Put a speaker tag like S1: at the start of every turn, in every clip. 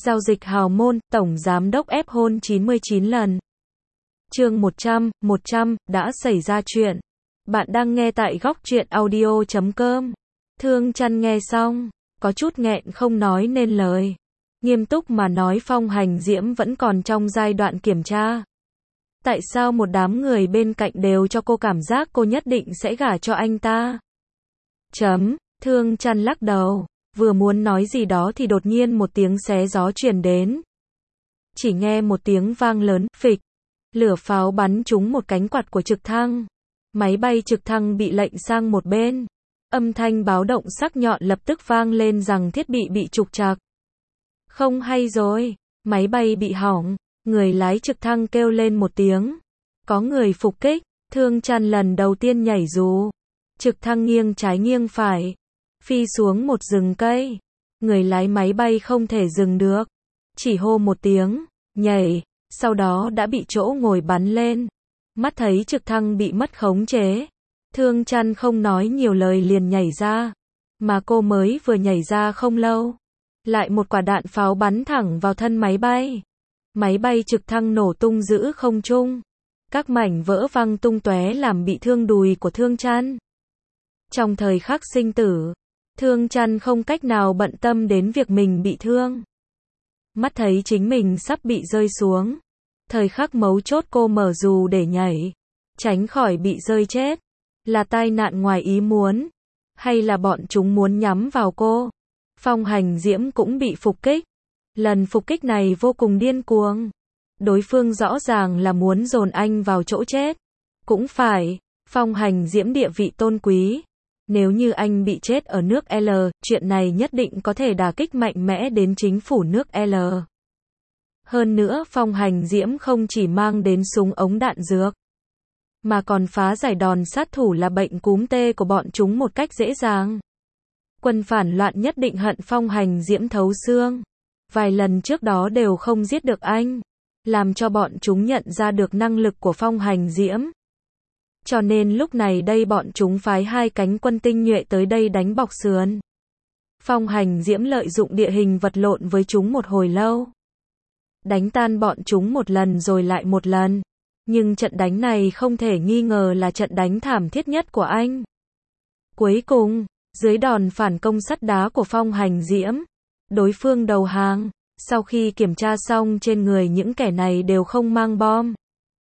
S1: Giao dịch hào môn, tổng giám đốc ép hôn 99 lần. Chương 100, đã xảy ra chuyện. Bạn đang nghe tại góc truyện audio.com. Thương Chăn nghe xong, có chút nghẹn không nói nên lời. Nghiêm túc mà nói, Phong Hành Diễm vẫn còn trong giai đoạn kiểm tra. Tại sao một đám người bên cạnh đều cho cô cảm giác cô nhất định sẽ gả cho anh ta? Thương Chăn lắc đầu, vừa muốn nói gì đó thì đột nhiên một tiếng xé gió truyền đến. Chỉ nghe một tiếng vang lớn, phịch. Lửa pháo bắn trúng một cánh quạt của trực thăng. Máy bay trực thăng bị lệnh sang một bên. Âm thanh báo động sắc nhọn lập tức vang lên rằng thiết bị trục trặc. Không hay rồi, máy bay bị hỏng. Người lái trực thăng kêu lên một tiếng. Có người phục kích. Thương Chăn lần đầu tiên nhảy dù. Trực thăng nghiêng trái nghiêng phải, phi xuống một rừng cây. Người lái máy bay không thể dừng được, chỉ hô một tiếng, nhảy, sau đó đã bị chỗ ngồi bắn lên. Mắt thấy trực thăng bị mất khống chế, Thương Chăn không nói nhiều lời liền nhảy ra. Mà cô mới vừa nhảy ra không lâu, lại một quả đạn pháo bắn thẳng vào thân máy bay. Máy bay trực thăng nổ tung giữa không trung. Các mảnh vỡ văng tung tóe làm bị thương đùi của Thương Chăn. Trong thời khắc sinh tử, Thương Chăn không cách nào bận tâm đến việc mình bị thương. Mắt thấy chính mình sắp bị rơi xuống. Thời khắc mấu chốt cô mở dù để nhảy, tránh khỏi bị rơi chết. Là tai nạn ngoài ý muốn, hay là bọn chúng muốn nhắm vào cô? Phong Hành Diễm cũng bị phục kích. Lần phục kích này vô cùng điên cuồng. Đối phương rõ ràng là muốn dồn anh vào chỗ chết. Cũng phải, Phong Hành Diễm địa vị tôn quý. Nếu như anh bị chết ở nước L, chuyện này nhất định có thể đả kích mạnh mẽ đến chính phủ nước L. Hơn nữa, Phong Hành Diễm không chỉ mang đến súng ống đạn dược, mà còn phá giải đòn sát thủ là bệnh cúm T của bọn chúng một cách dễ dàng. Quân phản loạn nhất định hận Phong Hành Diễm thấu xương. Vài lần trước đó đều không giết được anh, làm cho bọn chúng nhận ra được năng lực của Phong Hành Diễm. Cho nên lúc này đây bọn chúng phái 2 cánh quân tinh nhuệ tới đây đánh bọc sườn. Phong Hành Diễm lợi dụng địa hình vật lộn với chúng một hồi lâu. Đánh tan bọn chúng một lần rồi lại một lần. Nhưng trận đánh này không thể nghi ngờ là trận đánh thảm thiết nhất của anh. Cuối cùng, dưới đòn phản công sắt đá của Phong Hành Diễm, đối phương đầu hàng. Sau khi kiểm tra xong trên người những kẻ này đều không mang bom,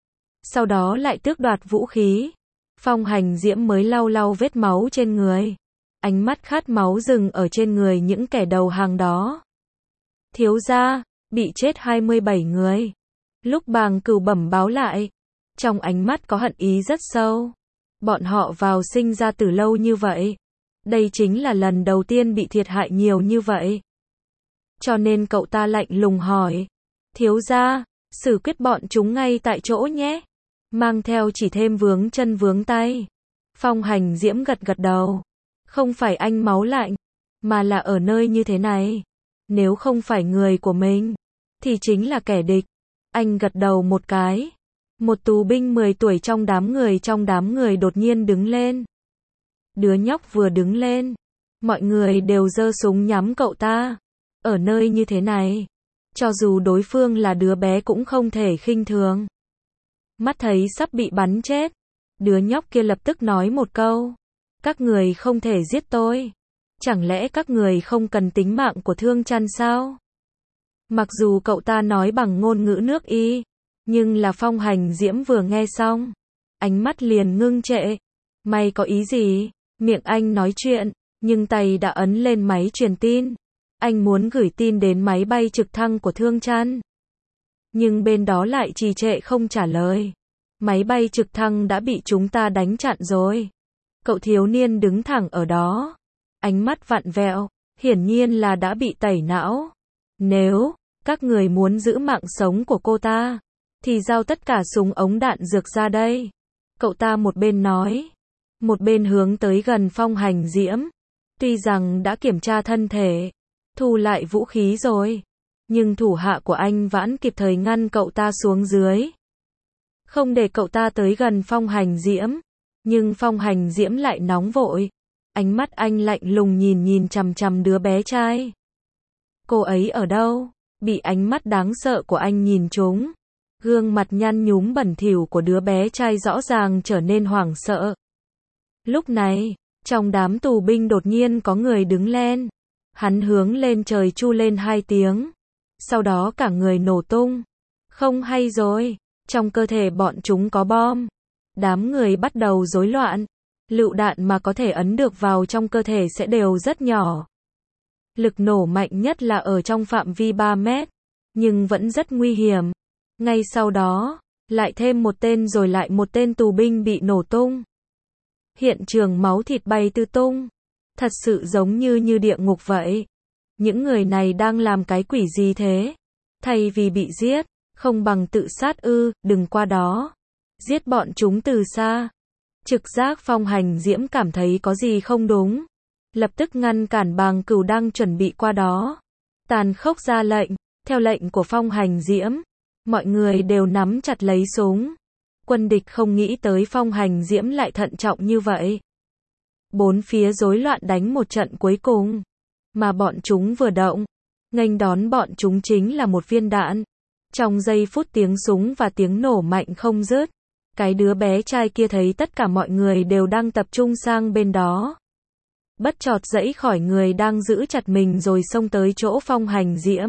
S1: sau đó lại tước đoạt vũ khí, Phong Hành Diễm mới lau vết máu trên người. Ánh mắt khát máu dừng ở trên người những kẻ đầu hàng đó. Thiếu gia, bị chết 27 người. Lúc Bàng Cửu bẩm báo lại, trong ánh mắt có hận ý rất sâu. Bọn họ vào sinh ra từ lâu như vậy. Đây chính là lần đầu tiên bị thiệt hại nhiều như vậy. Cho nên cậu ta lạnh lùng hỏi. Thiếu gia, xử quyết bọn chúng ngay tại chỗ nhé. Mang theo chỉ thêm vướng chân vướng tay. Phong Hành Diễm gật đầu. Không phải anh máu lạnh, mà là ở nơi như thế này. Nếu không phải người của mình, thì chính là kẻ địch. Anh gật đầu một cái. Một tù binh 10 tuổi trong đám người đột nhiên đứng lên. Đứa nhóc vừa đứng lên, mọi người đều giơ súng nhắm cậu ta. Ở nơi như thế này, cho dù đối phương là đứa bé cũng không thể khinh thường. Mắt thấy sắp bị bắn chết, đứa nhóc kia lập tức nói một câu. Các người không thể giết tôi. Chẳng lẽ các người không cần tính mạng của Thương Chăn sao? Mặc dù cậu ta nói bằng ngôn ngữ nước Y, nhưng là Phong Hành Diễm vừa nghe xong, ánh mắt liền ngưng trệ. Mày có ý gì? Miệng anh nói chuyện, nhưng tay đã ấn lên máy truyền tin. Anh muốn gửi tin đến máy bay trực thăng của Thương Chăn. Nhưng bên đó lại trì trệ không trả lời. Máy bay trực thăng đã bị chúng ta đánh chặn rồi. Cậu thiếu niên đứng thẳng ở đó. Ánh mắt vặn vẹo, hiển nhiên là đã bị tẩy não. Nếu các người muốn giữ mạng sống của cô ta, thì giao tất cả súng ống đạn dược ra đây. Cậu ta một bên nói, một bên hướng tới gần Phong Hành Diễm. Tuy rằng đã kiểm tra thân thể, thu lại vũ khí rồi, nhưng thủ hạ của anh vẫn kịp thời ngăn cậu ta xuống dưới. Không để cậu ta tới gần Phong Hành Diễm. Nhưng Phong Hành Diễm lại nóng vội. Ánh mắt anh lạnh lùng nhìn chằm chằm đứa bé trai. Cô ấy ở đâu? bị ánh mắt đáng sợ của anh nhìn trúng. Gương mặt nhăn nhúm bẩn thỉu của đứa bé trai rõ ràng trở nên hoảng sợ. Lúc này, trong đám tù binh đột nhiên có người đứng lên. Hắn hướng lên trời chu lên 2 tiếng. Sau đó cả người nổ tung. Không hay rồi, trong cơ thể bọn chúng có bom. Đám người bắt đầu rối loạn. Lựu đạn mà có thể ấn được vào trong cơ thể sẽ đều rất nhỏ. Lực nổ mạnh nhất là ở trong phạm vi 3 mét, nhưng vẫn rất nguy hiểm. Ngay sau đó, lại thêm một tên rồi lại một tên tù binh bị nổ tung. Hiện trường máu thịt bay tứ tung. Thật sự giống như địa ngục vậy. Những người này đang làm cái quỷ gì thế? Thay vì bị giết, không bằng tự sát ư, đừng qua đó. Giết bọn chúng từ xa. Trực giác Phong Hành Diễm cảm thấy có gì không đúng. Lập tức ngăn cản Bàng Cửu đang chuẩn bị qua đó. Tàn khốc ra lệnh, theo lệnh của Phong Hành Diễm. Mọi người đều nắm chặt lấy súng. Quân địch không nghĩ tới Phong Hành Diễm lại thận trọng như vậy. Bốn phía rối loạn đánh một trận cuối cùng. Mà bọn chúng vừa động, nghênh đón bọn chúng chính là một viên đạn. Trong giây phút tiếng súng và tiếng nổ mạnh không dứt. Cái đứa bé trai kia thấy tất cả mọi người đều đang tập trung sang bên đó. Bất chợt giãy khỏi người đang giữ chặt mình rồi xông tới chỗ Phong Hành Diễm.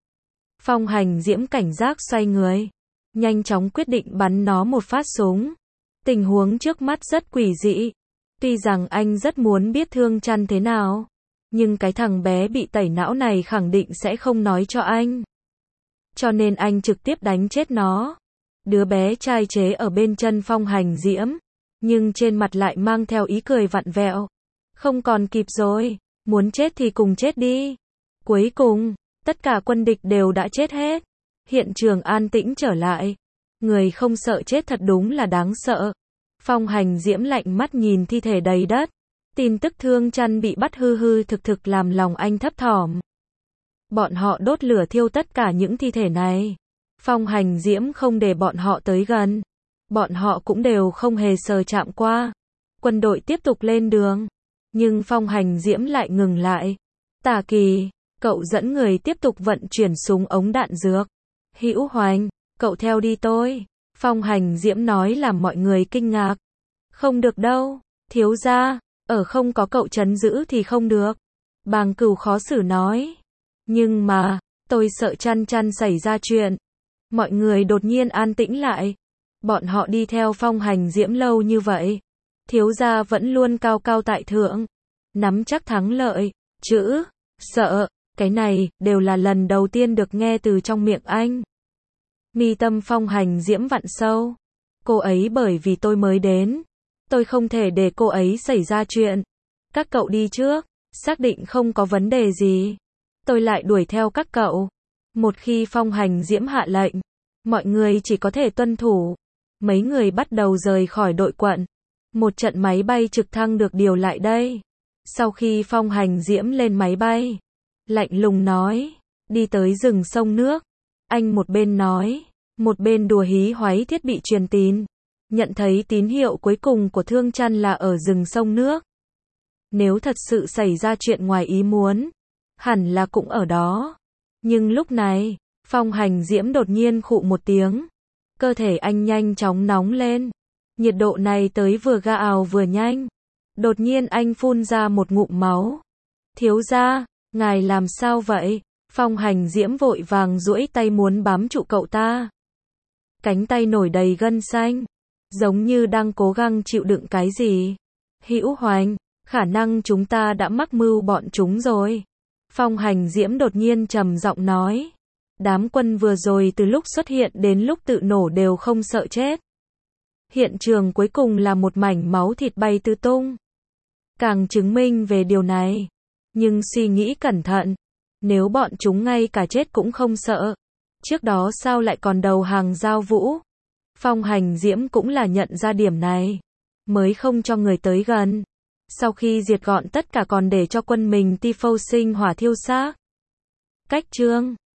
S1: Phong Hành Diễm cảnh giác xoay người. Nhanh chóng quyết định bắn nó một phát súng. Tình huống trước mắt rất quỷ dị. Tuy rằng anh rất muốn biết Thương Chăn thế nào. Nhưng cái thằng bé bị tẩy não này khẳng định sẽ không nói cho anh. Cho nên anh trực tiếp đánh chết nó. Đứa bé trai chế ở bên chân Phong Hành Diễm. Nhưng trên mặt lại mang theo ý cười vặn vẹo. Không còn kịp rồi. Muốn chết thì cùng chết đi. Cuối cùng, tất cả quân địch đều đã chết hết. Hiện trường an tĩnh trở lại. Người không sợ chết thật đúng là đáng sợ. Phong Hành Diễm lạnh mắt nhìn thi thể đầy đất. Tin tức Thương Chăn bị bắt hư thực làm lòng anh thấp thỏm. Bọn họ đốt lửa thiêu tất cả những thi thể này. Phong Hành Diễm không để bọn họ tới gần. Bọn họ cũng đều không hề sờ chạm qua. Quân đội tiếp tục lên đường. Nhưng Phong Hành Diễm lại ngừng lại. Tả Kỳ, cậu dẫn người tiếp tục vận chuyển súng ống đạn dược. Hữu Hoành, cậu theo đi tôi. Phong Hành Diễm nói làm mọi người kinh ngạc. Không được đâu, thiếu gia, ở không có cậu trấn giữ thì không được. Bàng Cửu khó xử nói. Nhưng mà, tôi sợ Chăn xảy ra chuyện. Mọi người đột nhiên an tĩnh lại. Bọn họ đi theo Phong Hành Diễm lâu như vậy. Thiếu gia vẫn luôn cao cao tại thượng. Nắm chắc thắng lợi. Chữ, sợ, cái này, đều là lần đầu tiên được nghe từ trong miệng anh. Mi tâm Phong Hành Diễm vặn sâu. Cô ấy bởi vì tôi mới đến. Tôi không thể để cô ấy xảy ra chuyện. Các cậu đi trước. Xác định không có vấn đề gì. Tôi lại đuổi theo các cậu. Một khi Phong Hành Diễm hạ lệnh, mọi người chỉ có thể tuân thủ. Mấy người bắt đầu rời khỏi đội quận. Một trận máy bay trực thăng được điều lại đây. Sau khi Phong Hành Diễm lên máy bay, lạnh lùng nói, đi tới rừng sông nước. Anh một bên nói, một bên đùa hí hoáy thiết bị truyền tín. Nhận thấy tín hiệu cuối cùng của Thương Chăn là ở rừng sông nước. Nếu thật sự xảy ra chuyện ngoài ý muốn, hẳn là cũng ở đó. Nhưng lúc này, Phong Hành Diễm đột nhiên khụ một tiếng. Cơ thể anh nhanh chóng nóng lên. Nhiệt độ này tới vừa gào vừa nhanh. Đột nhiên anh phun ra một ngụm máu. Thiếu gia, ngài làm sao vậy? Phong Hành Diễm vội vàng duỗi tay muốn bám trụ cậu ta. Cánh tay nổi đầy gân xanh. Giống như đang cố gắng chịu đựng cái gì. Hữu Hoành, khả năng chúng ta đã mắc mưu bọn chúng rồi. Phong Hành Diễm đột nhiên trầm giọng nói. Đám quân vừa rồi từ lúc xuất hiện đến lúc tự nổ đều không sợ chết. Hiện trường cuối cùng là một mảnh máu thịt bay tứ tung. Càng chứng minh về điều này. Nhưng suy nghĩ cẩn thận. Nếu bọn chúng ngay cả chết cũng không sợ. Trước đó sao lại còn đầu hàng giao vũ? Phong Hành Diễm cũng là nhận ra điểm này. Mới không cho người tới gần. Sau khi diệt gọn tất cả còn để cho quân mình Tifo sinh hỏa thiêu xác. Cách chương